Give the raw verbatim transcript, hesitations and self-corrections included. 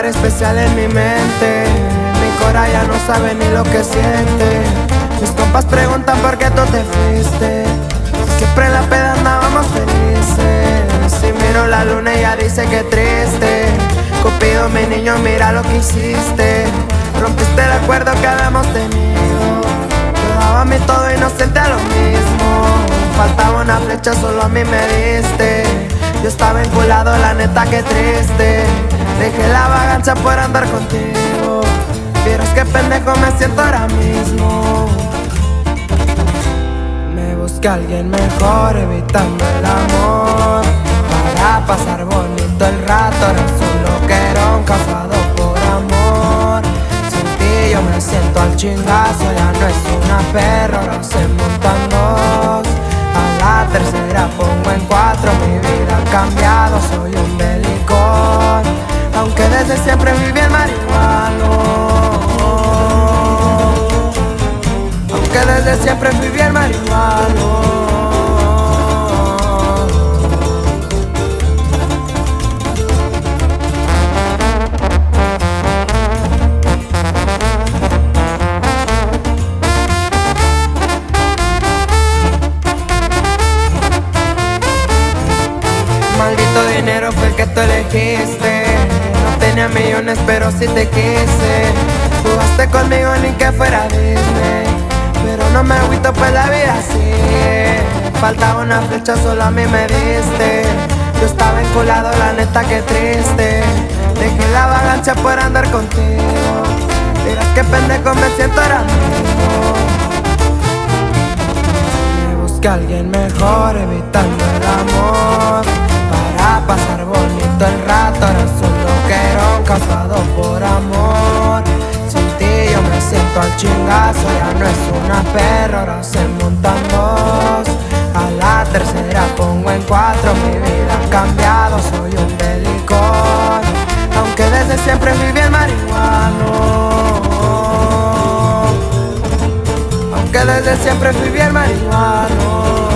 especial en mi mente. Mi cora ya no sabe ni lo que siente. Mis compas preguntan por qué tú te fuiste. Siempre en la peda andábamos felices. Si miro la luna ella dice que triste. Cupido, mi niño, mira lo que hiciste. Rompiste el acuerdo que habíamos tenido. Yo daba mi todo y no sentía lo mismo. Faltaba una flecha, solo a mí me diste. Yo estaba enculado, la neta que triste. Dejé la vagancia por andar contigo. Vieras qué pendejo me siento ahora mismo. Me busqué a alguien mejor, evitando el amor. Para pasar bonito el rato, era solo que era un casado por amor. Sin ti yo me siento al chingazo, ya no es una perra, ahora se montan dos. A la tercera pongo en cuatro, mi vida ha cambiado, soy un belicón. Aunque desde siempre viví el marihuano. Aunque desde siempre viví el marihuano. Maldito dinero fue el que tú elegiste. No tenía millones pero sí te quise. Jugaste conmigo ni que fuera Disney, pero no me agüito pues la vida sigue. Faltaba una flecha, solo a mí me diste. Yo estaba enculado, la neta que triste. Dejé la vagancia por andar contigo. Dirás que pendejo me siento ahora mismo. Me busqué a alguien mejor, evitando el amor. Para pasar bonito el rato, era solo que era un casado por amor. Sin ti yo me siento al chingazo, ya no es una perra, ahora se montan dos. A la tercera pongo en cuatro, mi vida ha cambiado, soy un belicón. Aunque desde siempre viví el marihuano. Aunque desde siempre viví el marihuano.